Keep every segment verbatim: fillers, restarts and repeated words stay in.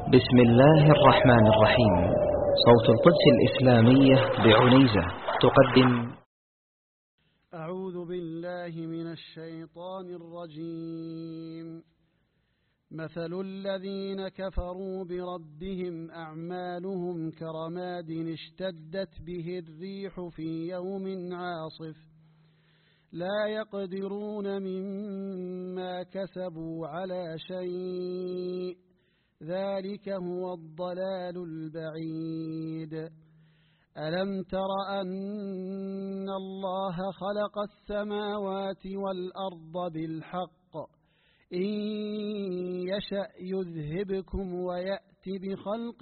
بسم الله الرحمن الرحيم. صوت القدس الإسلامية بعنيزة تقدم. أعوذ بالله من الشيطان الرجيم. مثل الذين كفروا بربهم أعمالهم كرماد اشتدت به الريح في يوم عاصف لا يقدرون مما كسبوا على شيء ذلك هو الضلال البعيد. ألم تر أن الله خلق السماوات والأرض بالحق إن يشأ يذهبكم ويأتي بخلق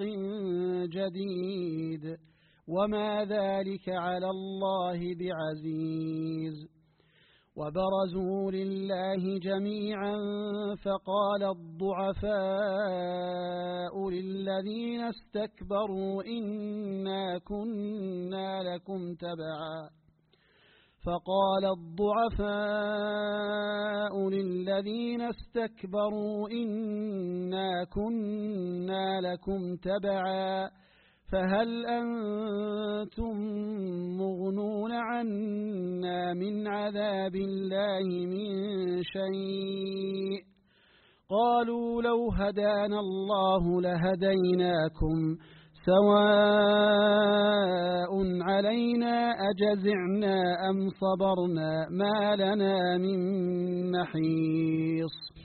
جديد وما ذلك على الله بعزيز. وبرزوا لله جميعا فقال الضعفاء للذين استكبروا إنا كنا لكم تبعا فقال الضعفاء للذين استكبروا إنا كنا لكم تبعا فهل أنتم مغنون عنا من عذاب الله من شيء قالوا لو هدانا الله لهديناكم سواء علينا أجزعنا أم صبرنا ما لنا من محيص.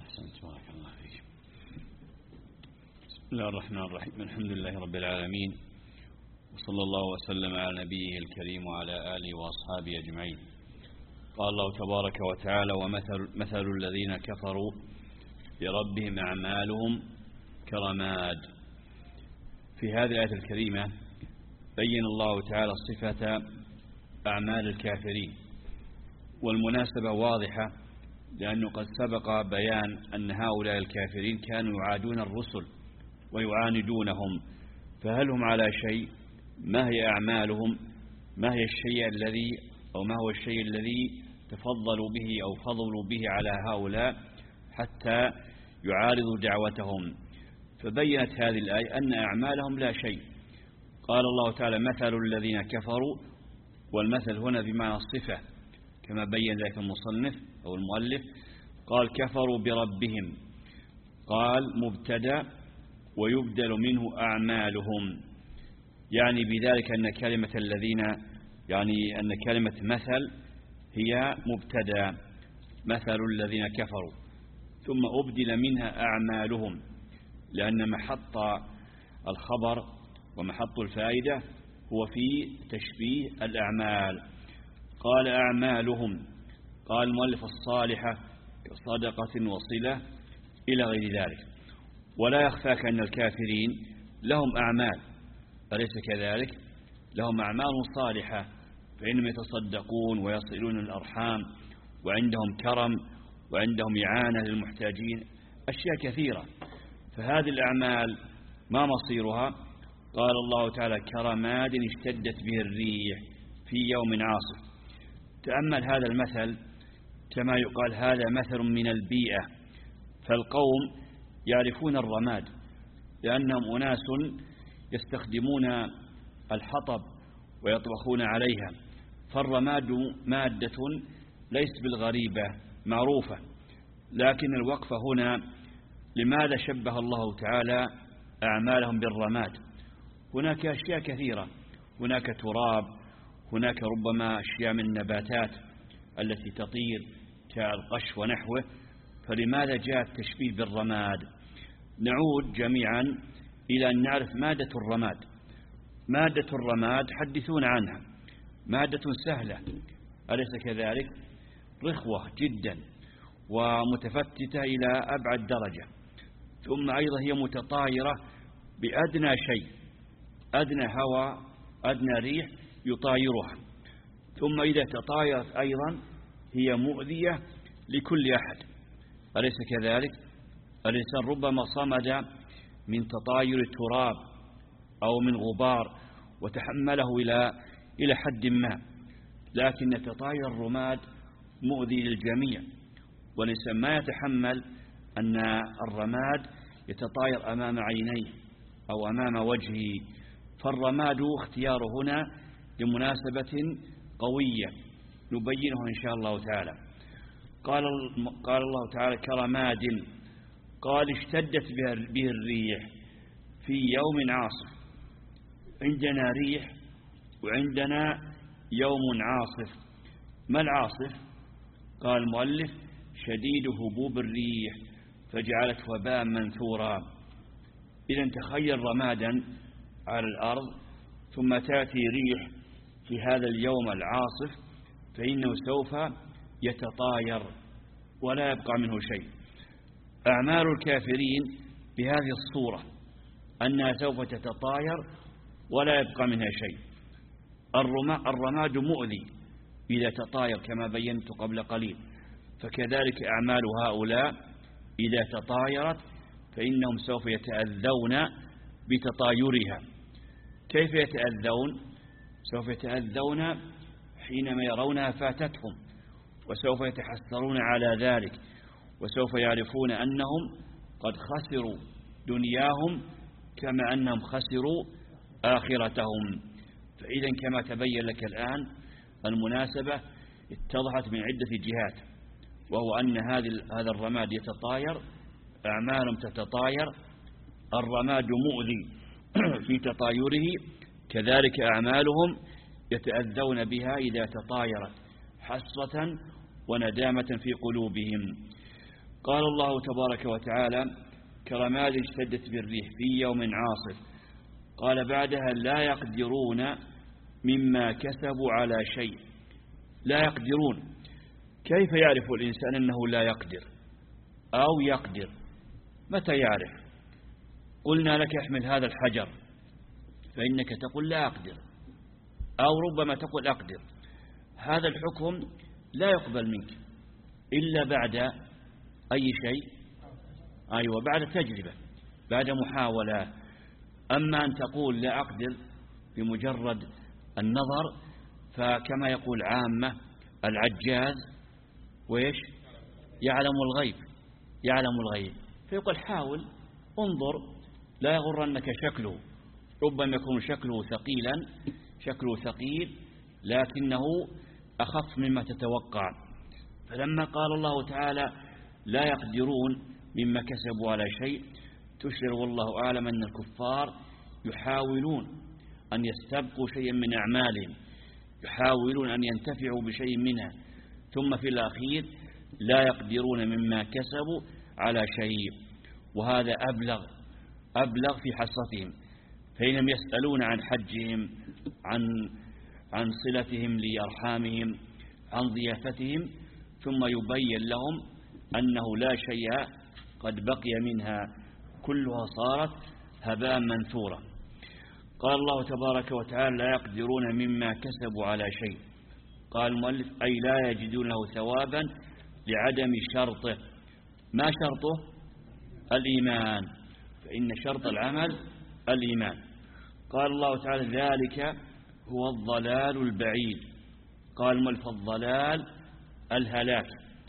بسم الله الرحمن الرحيم. الحمد لله رب العالمين، وصلى الله وسلم على نبيه الكريم وعلى آله وأصحابه أجمعين. قال الله تبارك وتعالى: ومثل مثل الذين كفروا بربهم أعمالهم كرماد. في هذه الآية الكريمة بين الله تعالى صفة أعمال الكافرين، والمناسبة واضحة لأنه قد سبق بيان أن هؤلاء الكافرين كانوا يعادون الرسل ويعاندونهم، فهل هم على شيء؟ ما هي أعمالهم؟ ما هي الشيء الذي أو ما هو الشيء الذي تفضلوا به أو فضلوا به على هؤلاء حتى يعارضوا دعوتهم؟ فبينت هذه الآية أن أعمالهم لا شيء. قال الله تعالى: مثل الذين كفروا، والمثل هنا بمعنى الصفة كما بين ذلك المصنف أو المؤلف. قال: كفروا بربهم، قال مبتدأ ويبدل منه أعمالهم، يعني بذلك أن كلمة الذين يعني أن كلمة مثل هي مبتدأ، مثل الذين كفروا، ثم أبدل منها أعمالهم، لأن محط الخبر ومحط الفائدة هو في تشبيه الأعمال. قال: أعمالهم، قال المؤلف الصالحة كصدقة وصلة إلى غير ذلك. ولا يخفاك أن الكافرين لهم أعمال، أليس كذلك؟ لهم أعمال صالحة، فإنهم يتصدقون ويصلون الأرحام وعندهم كرم وعندهم إعانة للمحتاجين، أشياء كثيرة. فهذه الأعمال ما مصيرها؟ قال الله تعالى: كرماد اشتدت به الريح في يوم عاصف. تأمل هذا المثل، كما يقال هذا مثل من البيئة، فالقوم يعرفون الرماد لأنهم أناس يستخدمون الحطب ويطبخون عليها، فالرماد مادة ليست بالغريبة معروفة. لكن الوقفة هنا، لماذا شبه الله تعالى أعمالهم بالرماد؟ هناك أشياء كثيرة، هناك تراب، هناك ربما أشياء من النباتات التي تطير كالقش ونحوه، فلماذا جاء التشبيه بالرماد؟ نعود جميعا إلى أن نعرف مادة الرماد. مادة الرماد حدثون عنها، مادة سهلة، أليس كذلك؟ رخوة جدا ومتفتتة إلى أبعد درجة، ثم أيضا هي متطايرة بأدنى شيء، أدنى هواء أدنى ريح يطايرها، ثم إذا تطايرت أيضا هي مؤذية لكل أحد، أليس كذلك؟ الإنسان ربما صمد من تطاير التراب أو من غبار وتحمله إلى إلى حد ما، لكن تطاير الرماد مؤذي للجميع، والإنسان ما يتحمل أن الرماد يتطاير أمام عينيه أو أمام وجهه. فالرماد اختيار هنا لمناسبة قوية نبينه إن شاء الله تعالى. قال قال الله تعالى كرماد، قال اشتدت به الريح في يوم عاصف. عندنا ريح وعندنا يوم عاصف. ما العاصف؟ قال المؤلف شديد هبوب الريح فجعلت وباء منثورا. إذا تخيل رمادا على الأرض ثم تأتي ريح في هذا اليوم العاصف، فإنه سوف يتطاير ولا يبقى منه شيء. أعمال الكافرين بهذه الصورة أنها سوف تتطاير ولا يبقى منها شيء. الرماد مؤذي إذا تطاير كما بينت قبل قليل، فكذلك أعمال هؤلاء إذا تطايرت فإنهم سوف يتأذون بتطايرها. كيف يتأذون؟ سوف يتأذون حينما يرونها فاتتهم، وسوف يتحسرون على ذلك، وسوف يعرفون أنهم قد خسروا دنياهم كما أنهم خسروا آخرتهم. فإذا كما تبين لك الآن المناسبة اتضحت من عدة جهات، وهو أن هذا الرماد يتطاير، أعمالهم تتطاير. الرماد مؤذي في تطايره، كذلك أعمالهم يتأذون بها إذا تطايرت حسرة وندامة في قلوبهم. قال الله تبارك وتعالى كرماد اشتدت بالريح في يوم عاصف. قال بعدها لا يقدرون مما كسبوا على شيء. لا يقدرون، كيف يعرف الإنسان أنه لا يقدر أو يقدر؟ متى يعرف؟ قلنا لك احمل هذا الحجر فإنك تقول لا أقدر، أو ربما تقول أقدر. هذا الحكم لا يقبل منك إلا بعد أي شيء؟ أيوة، بعد تجربة، بعد محاولة. أما أن تقول لا أقدر بمجرد النظر، فكما يقول عامة العجاز وإيش يعلم الغيب، يعلم الغيب فيقول حاول انظر، لا يغرنك شكله، ربما يكون شكله ثقيلا، شكله ثقيل لكنه أخف مما تتوقع. فلما قال الله تعالى لا يقدرون مما كسبوا على شيء، تشعر والله أعلم أن الكفار يحاولون أن يستبقوا شيئا من أعمالهم، يحاولون أن ينتفعوا بشيء منها، ثم في الأخير لا يقدرون مما كسبوا على شيء. وهذا أبلغ أبلغ في حصتهم، فإنهم يسألون عن حجهم، عن عن صلتهم لأرحامهم، عن ضيافتهم، ثم يبين لهم أنه لا شيء قد بقي منها، كلها صارت هباء منثورا. قال الله تبارك وتعالى لا يقدرون مما كسبوا على شيء. قال المؤلف أي لا يجدون له ثوابا لعدم شرطه. ما شرطه؟ الإيمان، فإن شرط العمل الإيمان. قال الله تعالى ذلك هو الضلال البعيد. قال المؤلف الضلال الهلاك،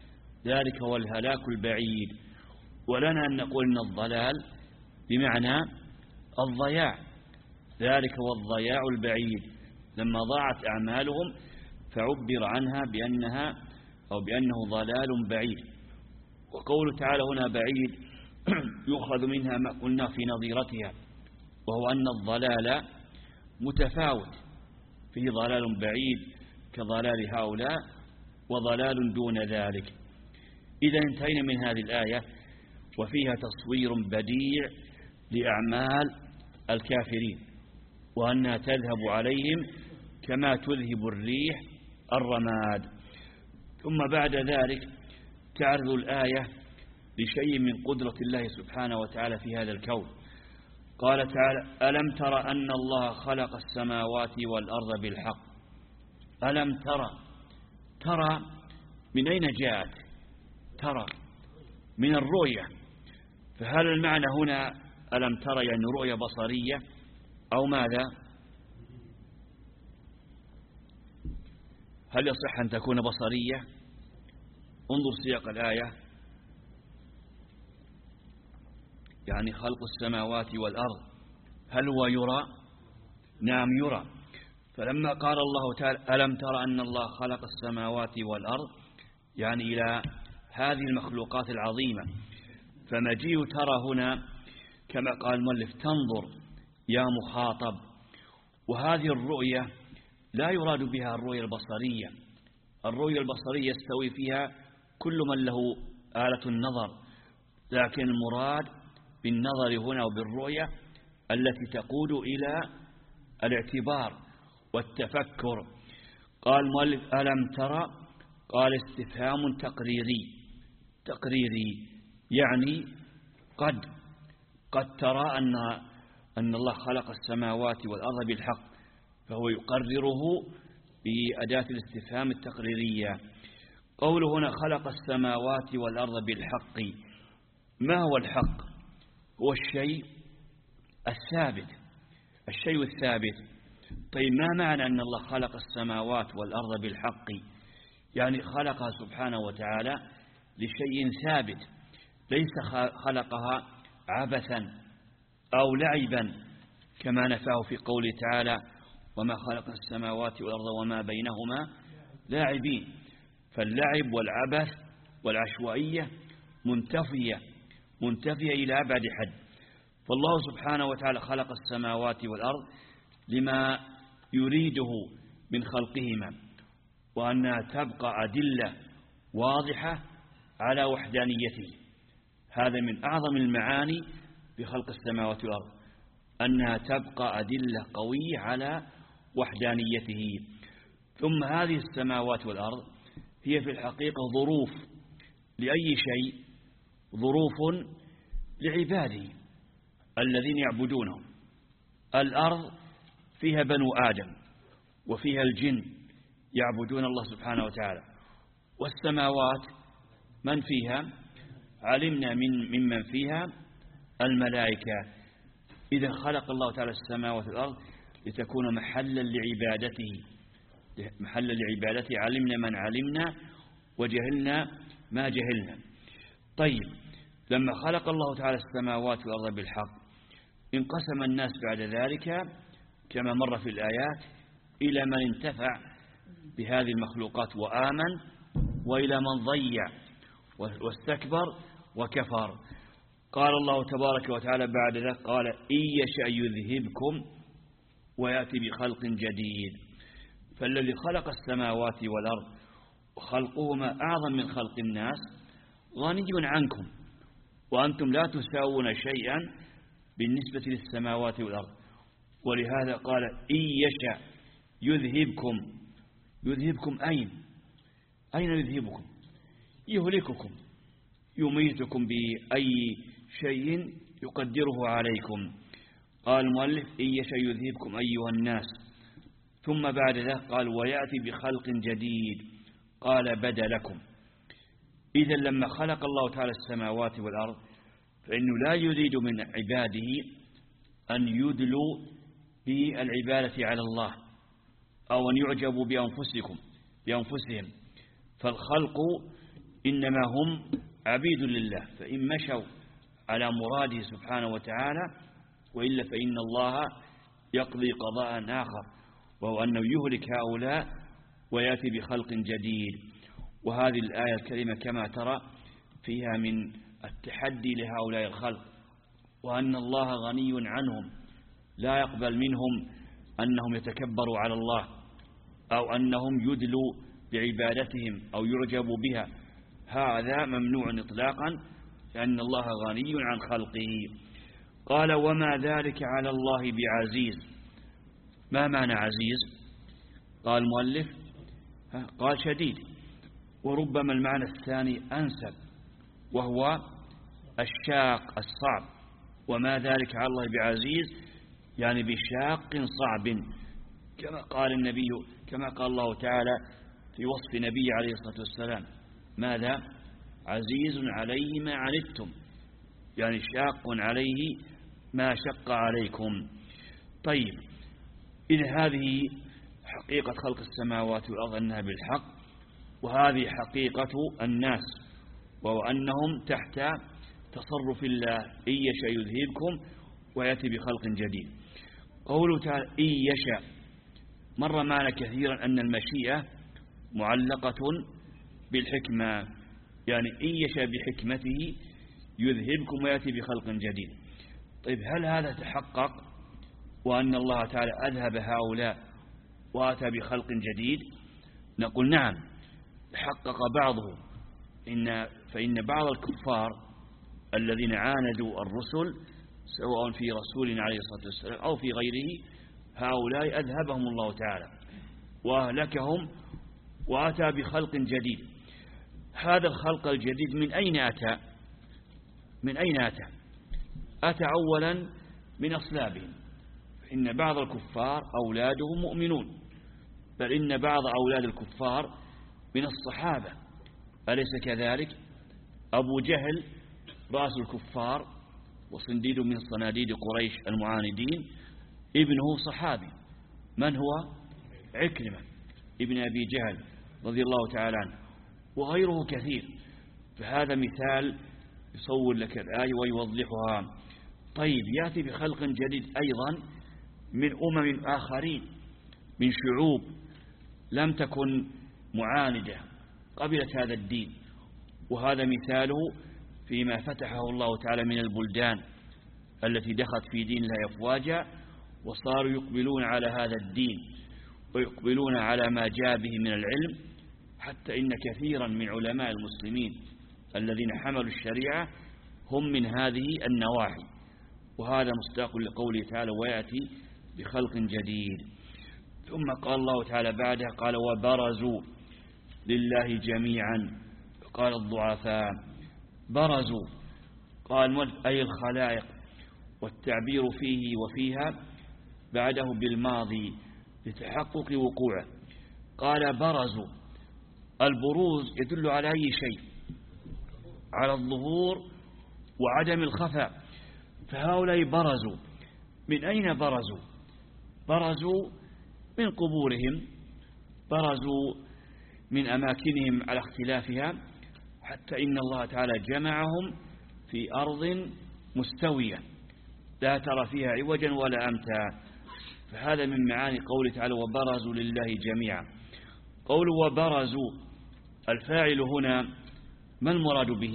ذلك هو الهلاك البعيد. ولنا أن نقول إن الضلال بمعنى الضياع، ذلك هو الضياع البعيد. لما ضاعت أعمالهم فعبر عنها بأنها أو بأنه ضلال بعيد. وقوله تعالى هنا بعيد يؤخذ منها ما قلنا في نظيرتها، وهو أن الضلال متفاوت، فيه ضلال بعيد كضلال هؤلاء وضلال دون ذلك. إذا انتهينا من هذه الآية وفيها تصوير بديع لأعمال الكافرين، وأنها تذهب عليهم كما تذهب الريح الرماد. ثم بعد ذلك تعرض الآية لشيء من قدرة الله سبحانه وتعالى في هذا الكون. قال تعالى ألم تر أن الله خلق السماوات والأرض بالحق. ألم ترى، ترى من أين جاءت؟ ترى من الرؤية. فهل المعنى هنا ألم ترى يعني رؤية بصرية أو ماذا؟ هل يصح أن تكون بصرية؟ انظر سياق الآية يعني خلق السماوات والأرض، هل هو يرى؟ نعم يرى. فلما قال الله تعالى ألم ترى أن الله خلق السماوات والأرض، يعني إلى هذه المخلوقات العظيمة. فمجيء ترى هنا كما قال المؤلف تنظر يا مخاطب، وهذه الرؤية لا يراد بها الرؤية البصرية. الرؤية البصرية يستوي فيها كل من له آلة النظر، لكن المراد بالنظر هنا وبالرؤية التي تقود إلى الاعتبار والتفكر. قال المؤلف ألم ترى، قال استفهام تقريري تقريري يعني قد قد ترى أن أن الله خلق السماوات والأرض بالحق، فهو يقرره بأداة الاستفهام التقريرية. قوله هنا خلق السماوات والأرض بالحق، ما هو الحق؟ هو الشيء الثابت، الشيء الثابت. طيب ما معنى أن الله خلق السماوات والأرض بالحق؟ يعني خلقها سبحانه وتعالى لشيء ثابت، ليس خلقها عبثا أو لعبا كما نفاه في قوله تعالى وما خلق السماوات والأرض وما بينهما لاعبين. فاللعب والعبث والعشوائية منتفية منتفية إلى أبعد حد. فالله سبحانه وتعالى خلق السماوات والأرض لما يريده من خلقهما، وأنها تبقى أدلة واضحة على وحدانيته. هذا من أعظم المعاني بخلق السماوات والأرض، أنها تبقى أدلة قوية على وحدانيته. ثم هذه السماوات والأرض هي في الحقيقة ظروف لأي شيء، ظروف لعباده الذين يعبدونهم. الأرض فيها بنو آدم وفيها الجن يعبدون الله سبحانه وتعالى، والسماوات من فيها علمنا من ممن فيها الملائكة. إذا خلق الله تعالى السماوات والأرض لتكون محلا لعبادته، محلا لعبادته، علمنا من علمنا وجهلنا ما جهلنا. طيب لما خلق الله تعالى السماوات والأرض بالحق انقسم الناس بعد ذلك كما مر في الآيات إلى من انتفع بهذه المخلوقات وآمن، وإلى من ضيع واستكبر وكفر. قال الله تبارك وتعالى بعد ذلك قال إن يشأ يذهبكم ويأتي بخلق جديد. فالذي خلق السماوات والأرض وخلقهما أعظم من خلق الناس غني عنكم، وأنتم لا تساوون شيئا بالنسبة للسماوات والأرض. ولهذا قال إن يشأ يذهبكم. يذهبكم أين؟ أين يذهبكم؟ يهلككم، يميتكم بأي شيء يقدره عليكم. قال المؤلف إن يشأ يذهبكم أيها الناس. ثم بعد ذلك قال ويأتي بخلق جديد، قال بدا لكم. إذا لما خلق الله تعالى السماوات والأرض فإنه لا يريد من عباده أن يدلوا بالعبادة على الله أو أن يعجبوا بأنفسكم بأنفسهم. فالخلق إنما هم عبيد لله، فإن مشوا على مراده سبحانه وتعالى، وإلا فإن الله يقضي قضاء آخر، وهو أنه يهلك هؤلاء ويأتي بخلق جديد. وهذه الآية الكريمة كما ترى فيها من التحدي لهؤلاء الخلق، وأن الله غني عنهم، لا يقبل منهم أنهم يتكبروا على الله أو أنهم يدلوا بعبادتهم أو يعجبوا بها. هذا ممنوع إطلاقا، لأن الله غني عن خلقه. قال وما ذلك على الله بعزيز. ما معنى عزيز؟ قال المؤلف قال شديد، وربما المعنى الثاني أنسب، وهو الشاق الصعب. وما ذلك على الله بعزيز يعني بشاق صعب، كما قال النبي كما قال الله تعالى في وصف نبي عليه الصلاة والسلام ماذا؟ عزيز عليه ما عنتم، يعني شاق عليه ما شق عليكم. طيب إذا هذه حقيقة خلق السماوات والأرض أنها بالحق، وهذه حقيقة الناس وهو أنهم تحت تصرف الله إن يشاء يذهبكم ويأتي بخلق جديد. قوله تعالى إن يشاء مر معنا كثيرا أن المشيئة معلقة بالحكمة، يعني إن يشاء بحكمته يذهبكم ويأتي بخلق جديد. طيب هل هذا تحقق وأن الله تعالى أذهب هؤلاء وأتى بخلق جديد؟ نقول نعم تحقق بعضه، إن فإن بعض الكفار الذين عاندوا الرسل سواء في رسول عليه الصلاة والسلام أو في غيره هؤلاء أذهبهم الله تعالى وأهلكهم وأتى بخلق جديد. هذا الخلق الجديد من أين أتى؟ من أين أتى؟ أتى أولا من أصلابهم، إن بعض الكفار أولادهم مؤمنون، بل إن بعض أولاد الكفار من الصحابة، أليس كذلك؟ أبو جهل رأس الكفار وصنديد من صناديد قريش المعاندين ابنه صحابي، من هو؟ عكرمة ابن أبي جهل رضي الله تعالى عنه، وغيره كثير. فهذا مثال يصور لك الآية ويوضحها. طيب يأتي بخلق جديد أيضا من أمم آخرين، من شعوب لم تكن معاندة قبلت هذا الدين، وهذا مثاله فيما فتحه الله تعالى من البلدان التي دخلت في دين الله أفواجا وصاروا يقبلون على هذا الدين ويقبلون على ما جاء به من العلم، حتى إن كثيرا من علماء المسلمين الذين حملوا الشريعة هم من هذه النواحي. وهذا مصداق لقوله تعالى ويأتي بخلق جديد. ثم قال الله تعالى بعدها قال وبرزوا لله جميعا، قال الضعفاء برزوا، قال أي الخلائق، والتعبير فيه وفيها بعده بالماضي لتحقق وقوعه. قال برزوا، البروز يدل على أي شيء؟ على الظهور وعدم الخفاء. فهؤلاء برزوا، من أين برزوا؟ برزوا من قبورهم، برزوا من أماكنهم على اختلافها، حتى إن الله تعالى جمعهم في أرض مستوية لا ترى فيها عوجا ولا أمتا. فهذا من معاني قوله تعالى وبرزوا لله جميعا. قول وبرزوا الفاعل هنا ما المراد به؟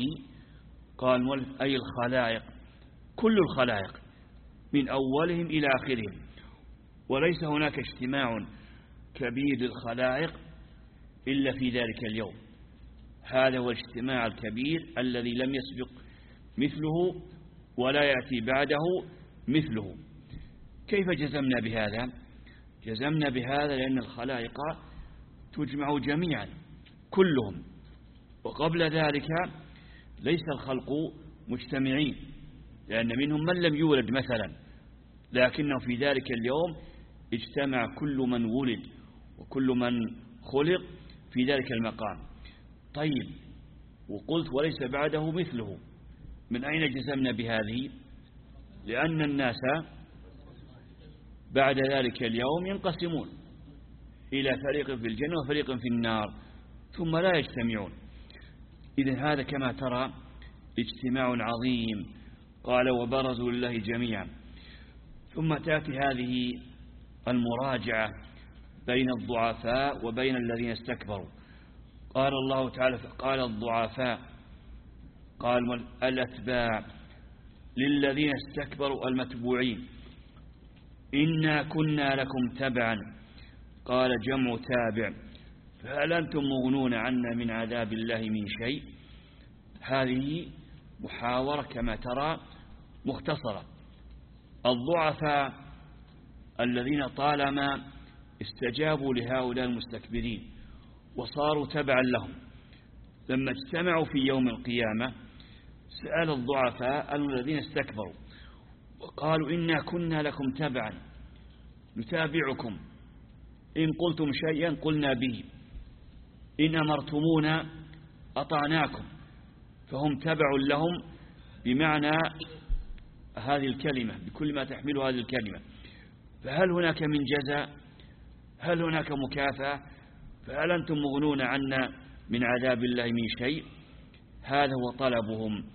قال أي الخلائق، كل الخلائق من أولهم إلى آخرهم، وليس هناك اجتماع كبير للخلائق إلا في ذلك اليوم. هذا هو الاجتماع الكبير الذي لم يسبق مثله ولا يأتي بعده مثله. كيف جزمنا بهذا؟ جزمنا بهذا لأن الخلائق تجمع جميعا كلهم، وقبل ذلك ليس الخلق مجتمعين، لأن منهم من لم يولد مثلا، لكنه في ذلك اليوم اجتمع كل من ولد وكل من خلق في ذلك المقام. طيب وقلت وليس بعده مثله، من أين جزمنا بهذه؟ لأن الناس بعد ذلك اليوم ينقسمون إلى فريق في الجنة وفريق في النار ثم لا يجتمعون. إذن هذا كما ترى اجتماع عظيم. قال وبرزوا لله جميعا. ثم تأتي هذه المراجعة بين الضعفاء وبين الذين استكبروا. قال الله تعالى قال الضعفاء، قال الأتباع للذين استكبروا المتبوعين إنا كنا لكم تبعا، قال جمع تابع، فهل أنتم مغنون عنا من عذاب الله من شيء؟ هذه محاورة كما ترى مختصرة. الضعفاء الذين طالما استجابوا لهؤلاء المستكبرين وصاروا تبعا لهم، لما اجتمعوا في يوم القيامة سأل الضعفاء الذين استكبروا وقالوا إنا كنا لكم تبعا نتابعكم، إن قلتم شيئا قلنا به، إن أمرتمونا أطعناكم. فهم تبع لهم بمعنى هذه الكلمة بكل ما تحمل هذه الكلمة. فهل هناك من جزاء؟ هل هناك مكافأة؟ فهل أنتم مغنون عنا من عذاب الله من شيء؟ هذا هو طلبهم.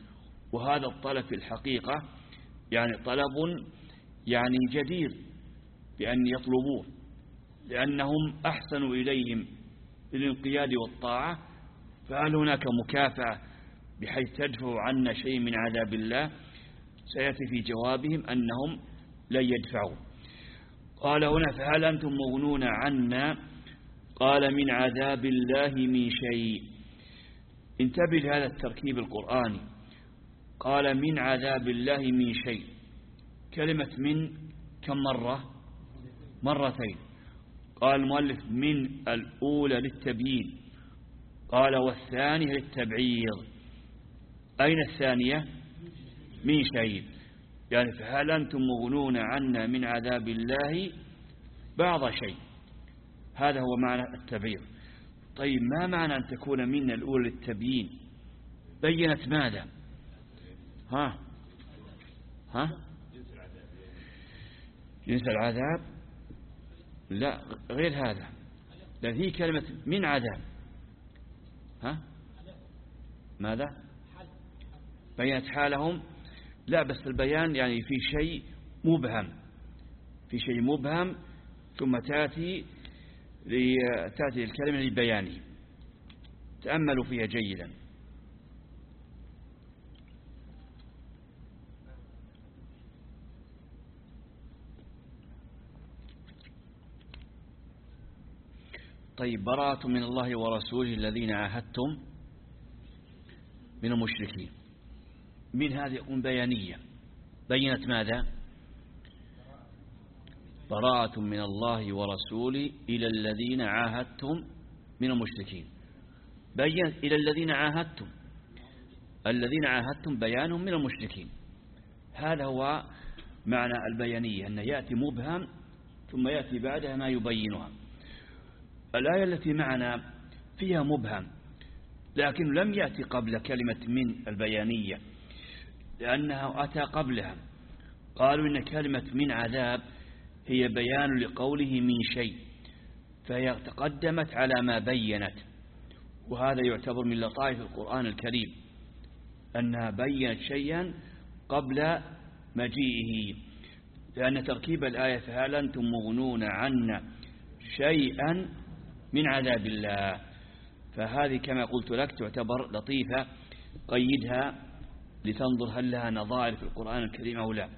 وهذا الطلب في الحقيقة يعني طلب يعني جدير بأن يطلبوه، لأنهم أحسنوا إليهم بالانقياد والطاعة، فهل هناك مكافأة بحيث تدفع عنا شيء من عذاب الله؟ سيأتي في جوابهم أنهم لن يدفعوا. قال هنا فهل أنتم مغنون عنا؟ قال من عذاب الله من شيء. انتبه لهذا التركيب القرآني، قال من عذاب الله من شيء. كلمة من كم مرة؟ مرتين. قال المؤلف من الأولى للتبيين، قال والثانية للتبعيض. أين الثانية؟ من شيء، يعني فهل أنتم مغنون عنا من عذاب الله بعض شيء، هذا هو معنى التبعيض. طيب ما معنى أن تكون من الأولى للتبيين؟ بينت ماذا؟ ها ها جنس العذاب؟ لا، غير هذا، لأن هي كلمة من عذاب. ها ماذا؟ بينت حالهم؟ لا، بس البيان يعني في شيء مبهم، في شيء مبهم ثم تأتي تأتي الكلمة للبيان. تأملوا فيها جيدا. طيب براءة من الله ورسوله الذين عاهدتم من المشركين، من هذه يكون بيانية. بينت ماذا؟ براءة من الله ورسوله إلى الذين عاهدتم من المشركين. بينت إلى الذين عاهدتم، الذين عاهدتم بيانهم من المشركين. هذا هو معنى البيانية، أن يأتي مبهم ثم يأتي بعدها ما يبينها. الآية التي معنا فيها مبهم، لكن لم يأتي قبل كلمة من البيانية، لأنها أتى قبلها. قالوا إن كلمة من عذاب هي بيان لقوله من شيء، فهي تقدمت على ما بينت، وهذا يعتبر من لطائف القرآن الكريم أنها بينت شيئا قبل مجيئه، لأن تركيب الآية فهل أنتم مغنون عنا شيئا من عذاب الله، فهذه كما قلت لك تعتبر لطيفة، قيدها لتنظر هل لها نظائر في القرآن الكريم أو لا.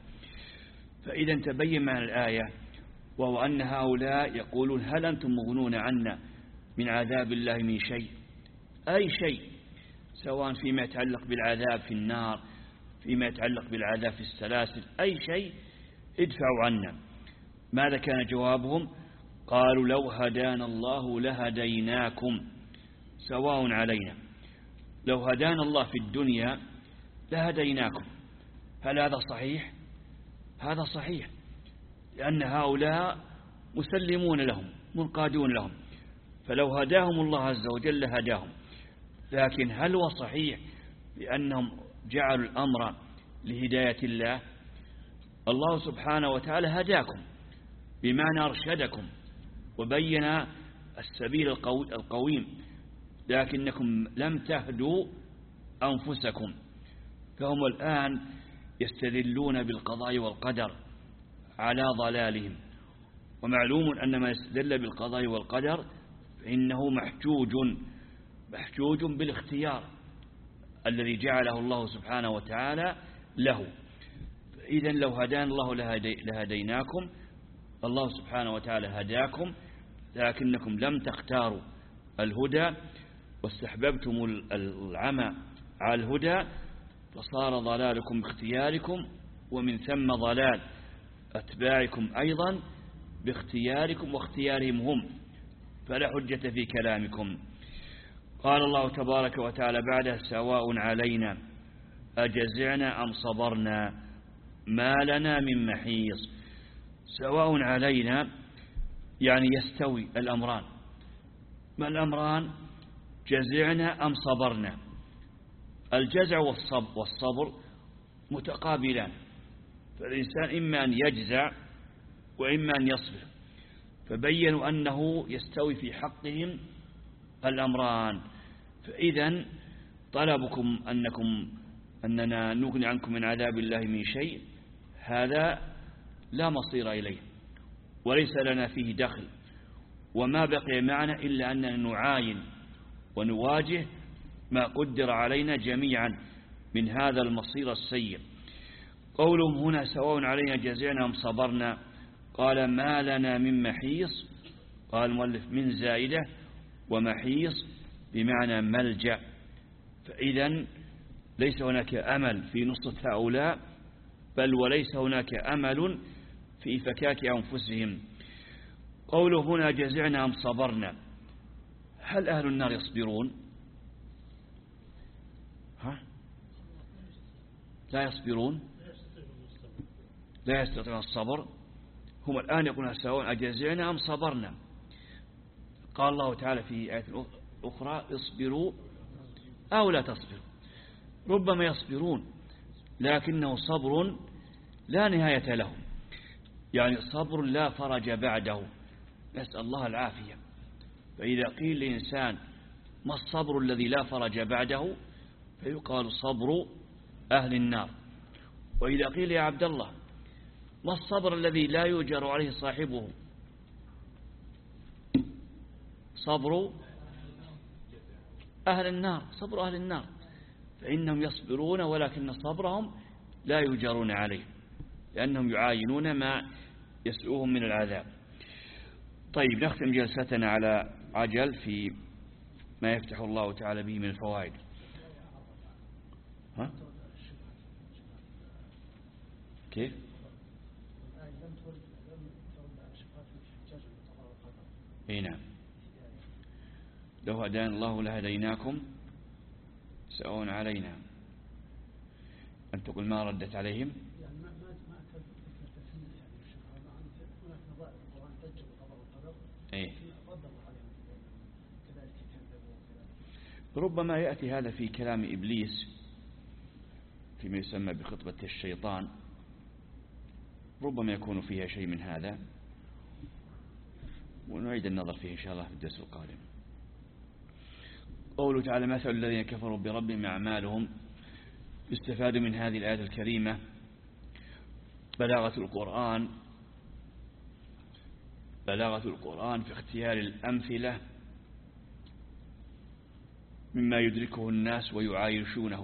فإذا تبين معنى الآية، وهو أن هؤلاء يقولون هل أنتم مغنون عنا من عذاب الله من شيء، أي شيء، سواء فيما يتعلق بالعذاب في النار، فيما يتعلق بالعذاب في السلاسل، أي شيء ادفعوا عنا. ماذا كان جوابهم؟ قالوا لو هدانا الله لهديناكم سواء علينا. لو هدانا الله في الدنيا لهديناكم. هل هذا صحيح؟ هذا صحيح، لأن هؤلاء مسلمون لهم منقادون لهم، فلو هداهم الله عز وجل هداهم. لكن هل هو صحيح بأنهم جعلوا الأمر لهداية الله؟ الله سبحانه وتعالى هداكم بمعنى أرشدكم وبين السبيل القويم، لكنكم لم تهدوا أنفسكم، فهم الآن يستدلون بالقضاء والقدر على ضلالهم. ومعلوم أن ما يستدل بالقضاء والقدر فإنه محجوج محجوج بالاختيار الذي جعله الله سبحانه وتعالى له. إذن لو هدان الله لهديناكم، الله سبحانه وتعالى هداكم، لكنكم لم تختاروا الهدى واستحببتم العمى على الهدى، فصار ضلالكم باختياركم، ومن ثم ضلال أتباعكم أيضا باختياركم واختيارهم هم، فلا حجة في كلامكم. قال الله تبارك وتعالى بعد سواء علينا أجزعنا أم صبرنا ما لنا من محيص. سواء علينا يعني يستوي الأمران. ما الأمران؟ جزعنا أم صبرنا. الجزع والصبر, والصبر متقابلان، فالإنسان إما أن يجزع وإما أن يصبر، فبينوا أنه يستوي في حقهم الأمران. فإذا طلبكم أنكم أننا نغني عنكم من عذاب الله من شيء، هذا لا مصير إليه وليس لنا فيه دخل، وما بقي معنا إلا أننا نعاين ونواجه ما قدر علينا جميعا من هذا المصير السيء. قولهم هنا سواء علينا جزعنا أم صبرنا، قال ما لنا من محيص، قال المؤلف من زائدة، ومحيص بمعنى ملجأ، فإذا ليس هناك أمل في نصرة هؤلاء، بل وليس هناك أمل في فكاك أنفسهم. قوله هنا جزعنا أم صبرنا، هل أهل النار يصبرون؟ ها؟ لا يصبرون، لا يستطيعون الصبر. هم الآن يقولون سواء أجزعنا أم صبرنا. قال الله تعالى في آية أخرى اصبروا أو لا تصبروا. ربما يصبرون لكنه صبر لا نهاية له، يعني صبر لا فرج بعده، نسأل الله العافية. فإذا قيل لإنسان ما الصبر الذي لا فرج بعده، فيقال صبر أهل النار. وإذا قيل يا عبد الله ما الصبر الذي لا يؤجر عليه صاحبه، صبر أهل النار، صبر أهل النار، فإنهم يصبرون ولكن صبرهم لا يؤجرون عليه، لأنهم يعاينون ما يسلؤهم من العذاب. طيب، نختم جلستنا على عجل في ما يفتح الله تعالى به من الفوائد. ها؟ كيف؟ اي نعم، لو هدانا الله لهديناكم سواء علينا. أن تقول ما ردت عليهم، يعني ما ما ما أكد فكرة تسمية يعني الشبهة، مع أن هناك نظائر القرآن تجب القضاء والقدر، إيه رد الله عليهم كذلك كذبوا وكذلك. ربما يأتي هذا في كلام إبليس فيما يسمى بخطبة الشيطان، ربما يكون فيها شيء من هذا، ونعيد النظر فيه إن شاء الله في الدرس القادم. قوله تعالى مثل الذين كفروا بربهم أعمالهم، يستفاد من هذه الآية الكريمة بلاغة القرآن بلاغة القرآن في اختيار الأمثلة مما يدركه الناس ويعايشونه.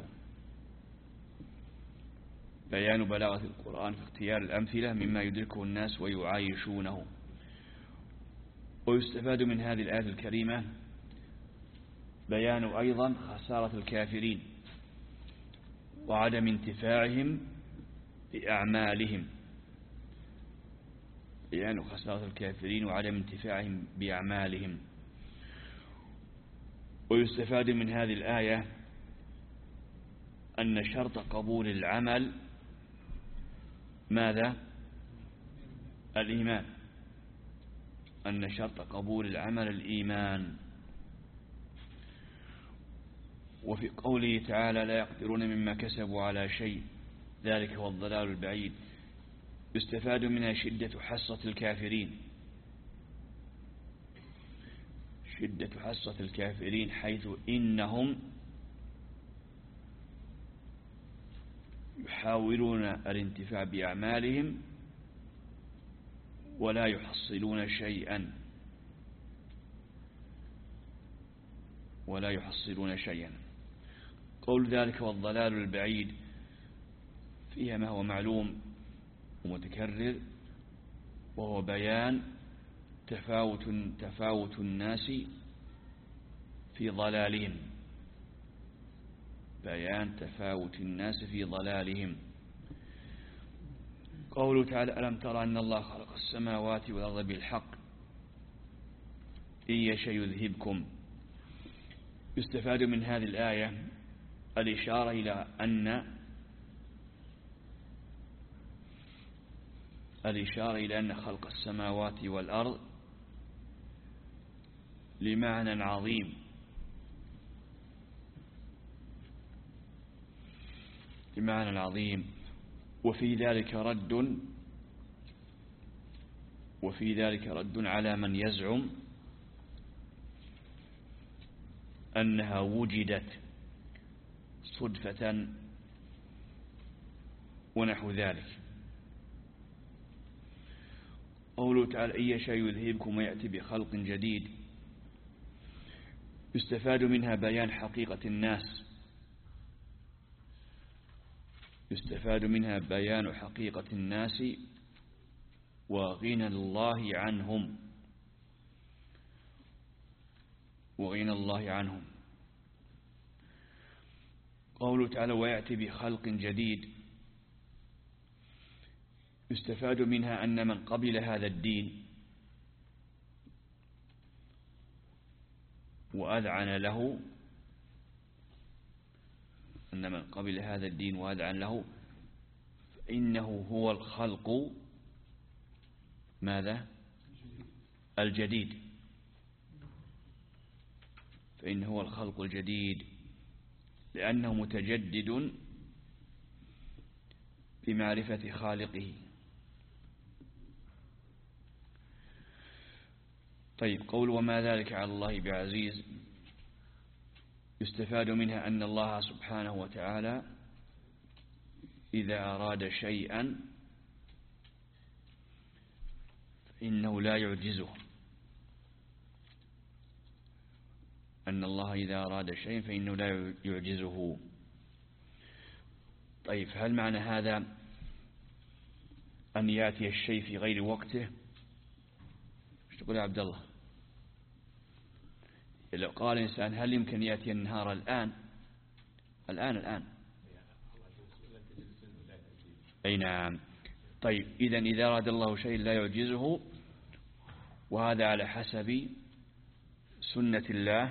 بيان بلاغة القرآن في اختيار الأمثلة مما يدركه الناس ويعايشونه. ويستفاد من هذه الآية الكريمة بيان أيضا خسارة الكافرين وعدم انتفاعهم بأعمالهم بيان خسارة الكافرين وعدم انتفاعهم بأعمالهم. ويستفاد من هذه الآية أن شرط قبول العمل ماذا؟ الإيمان. أن شرط قبول العمل الإيمان. وفي قوله تعالى لا يقدرون مما كسبوا على شيء ذلك هو الضلال البعيد، يستفاد منها شدة حصة الكافرين شدة حصة الكافرين حيث إنهم يحاولون الانتفاع بأعمالهم ولا يحصلون شيئا ولا يحصلون شيئا. قول ذلك والضلال البعيد فيها ما هو معلوم ومتكرر، وهو بيان تفاوت تفاوت الناس في ضلالهم بيان تفاوت الناس في ضلالهم. قوله تعالى ألم ترى أن الله خلق السماوات والأرض بالحق إن يشأ يذهبكم. يستفاد من هذه الآية الإشارة إلى أن الإشارة إلى أن خلق السماوات والأرض لمعنى عظيم لمعنى عظيم وفي ذلك رد وفي ذلك رد على من يزعم أنها وجدت صدفة ونحو ذلك. قوله تعالى: إن يشاء يذهبكم ويأتي بخلق جديد، يستفاد منها بيان حقيقة الناس، يستفاد منها بيان حقيقة الناس وغنى الله عنهم، وغنى الله عنهم. قوله تعالى: ويأتي بخلق جديد، يستفاد منها أن من قبل هذا الدين وأذعن له، أن من قبل هذا الدين وأذعن له فإنه هو الخلق ماذا؟ الجديد، فإنه هو الخلق الجديد، لأنه متجدد بمعرفة خالقه. طيب، قول وما ذلك على الله بعزيز، يستفاد منها أن الله سبحانه وتعالى إذا أراد شيئا فإنه لا يعجزه، أن الله إذا أراد شيئا فإنه لا يعجزه. طيب، هل معنى هذا أن يأتي الشيء في غير وقته؟ ايش تقول يا عبد الله؟ لو قال إنسان: هل يمكن يأتي النهار الآن الآن الآن أي نعم. طيب، إذن إذا أراد الله شيء لا يعجزه، وهذا على حسب سنة الله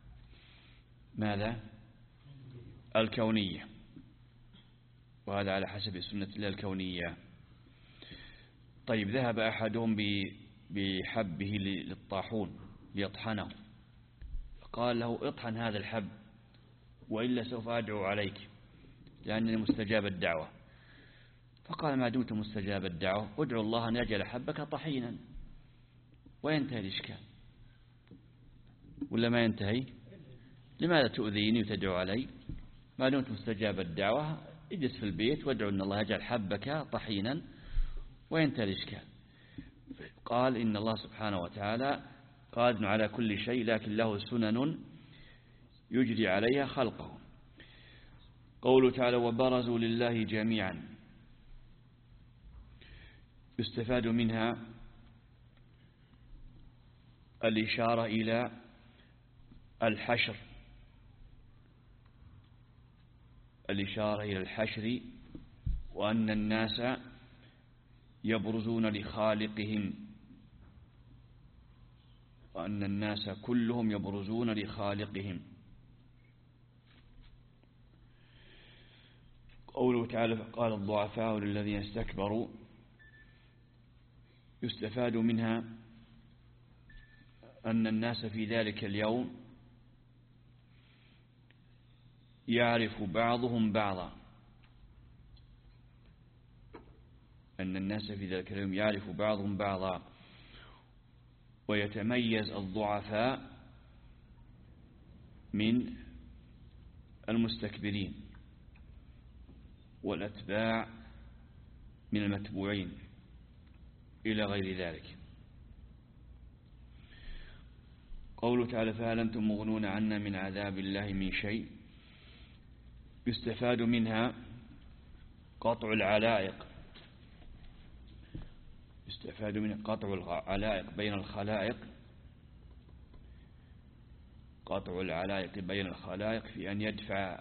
ماذا؟ الكونية، وهذا على حسب سنة الله الكونية. طيب، ذهب أحدهم بحبه للطاحون ليطحنه، قال له: اطحن هذا الحب وإلا سوف أدعو عليك لأنني مستجاب الدعوة. فقال: ما دمت مستجاب الدعوة ادعو الله أن يجعل حبك طحينا وينتهي الإشكال، ولا ما ينتهي؟ لماذا تؤذيني وتدعو علي؟ ما دمت مستجاب الدعوة اجلس في البيت وادعو أن الله يجعل حبك طحينا وينتهي الإشكال. قال: إن الله سبحانه وتعالى قادر على كل شيء، لكن له سنن يجري عليها خلقه. قوله تعالى: وبرزوا لله جميعا، يستفاد منها الإشارة إلى الحشر، الإشارة إلى الحشر، وأن الناس يبرزون لخالقهم، وأن الناس كلهم يبرزون لخالقهم. قوله تعالى: قال الضعفاء للذين استكبروا، يستفاد منها أن الناس في ذلك اليوم يعرف بعضهم بعضا، أن الناس في ذلك اليوم يعرف بعضهم بعضا، ويتميز الضعفاء من المستكبرين، والأتباع من المتبوعين، إلى غير ذلك. قوله تعالى: فهل أنتم مغنون عنا من عذاب الله من شيء، يستفاد منها قطع العلائق، يستفاد من قطع العلائق بين الخلائق، قطع العلائق بين الخلائق في أن يدفع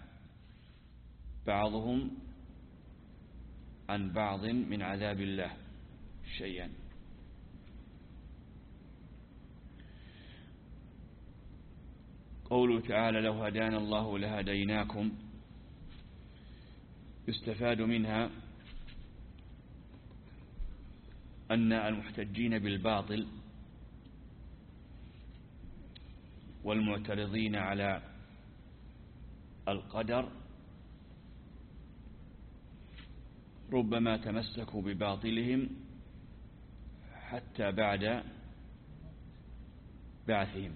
بعضهم عن بعض من عذاب الله شيئا. قوله تعالى: لو هدانا الله لهديناكم، يستفاد منها أن المحتجين بالباطل والمعترضين على القدر ربما تمسكوا بباطلهم حتى بعد بعثهم،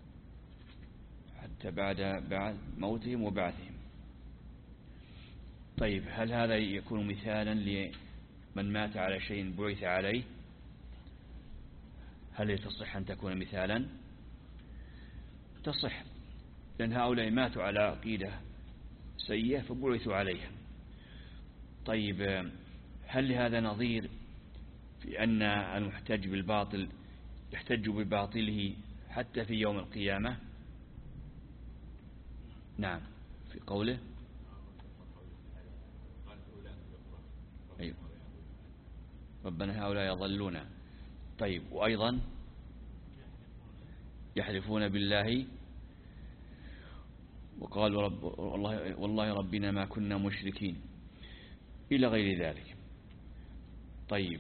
حتى بعد بعد موتهم وبعثهم. طيب هل هذا يكون مثالا لمن مات على شيء بعث عليه؟ هل تصح أن تكون مثالا؟ تصح، لأن هؤلاء ماتوا على عقيدة سيئة فبعثوا عليها. طيب هل لهذا نظير في أن المحتج بالباطل يحتج بباطله حتى في يوم القيامة؟ نعم، في قوله أيوه ربنا هؤلاء يضلون. طيب وأيضا يحلفون بالله وقالوا رب والله, والله ربنا ما كنا مشركين إلى غير ذلك. طيب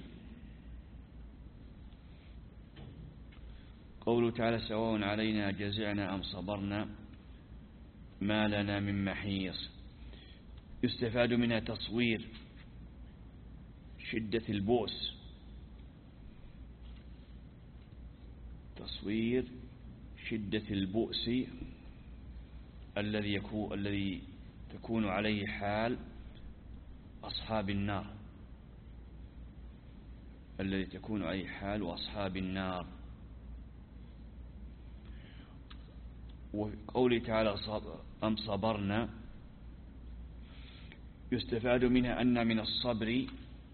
قوله تعالى سواء علينا جزعنا أم صبرنا ما لنا من محيص، يستفاد منها تصوير شدة البؤس، تصوير شدة البؤس الذي يكون الذي تكون عليه حال أصحاب النار، الذي تكون عليه حال أصحاب النار. وقوله تعالى أم صبرنا يستفاد منها أن من الصبر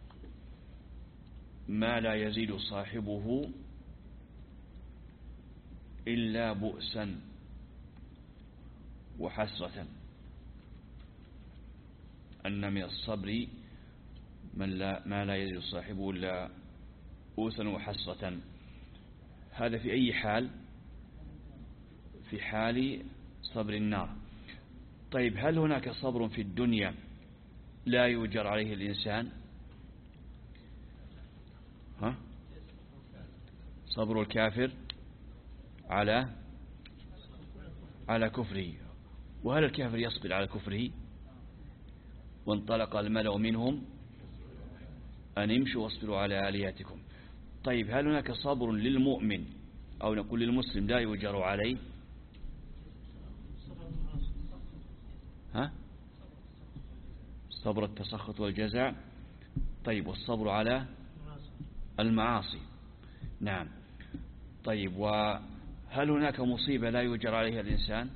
ما لا يزيد صاحبه إلا بؤسا وحسرة، أن من الصبر من لا ما لا يزيد صاحبه إلا بؤسا وحسرة. هذا في أي حال؟ في حال صبر النار. طيب هل هناك صبر في الدنيا لا يؤجر عليه الإنسان؟ ها؟ صبر الكافر على على كفره. وهل الكافر يصبر على كفره؟ وانطلق الملأ منهم أن امشوا واصبروا على آلهتكم. طيب هل هناك صبر للمؤمن أو نقول للمسلم لا يؤجر عليه؟ ها؟ صبر التسخط والجزع. طيب والصبر على المعاصي. نعم. طيب وهل هناك مصيبة لا يؤجر عليها الإنسان؟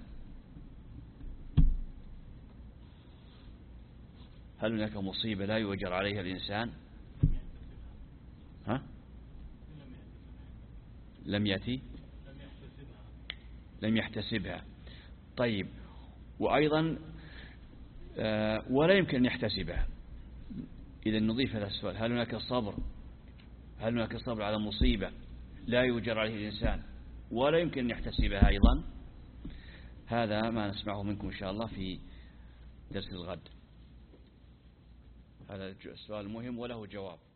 هل هناك مصيبة لا يؤجر عليها الإنسان؟ ها؟ لم يأتي لم يحتسبها. طيب وأيضا آه ولا يمكن أن يحتسبها. إذا نضيف هذا السؤال، هل هناك صبر هل هناك صبر على مصيبة لا يؤجر عليه الإنسان ولا يمكن أن يحتسبها أيضا؟ هذا ما نسمعه منكم إن شاء الله في درس الغد. هذا السؤال مهم وله جواب.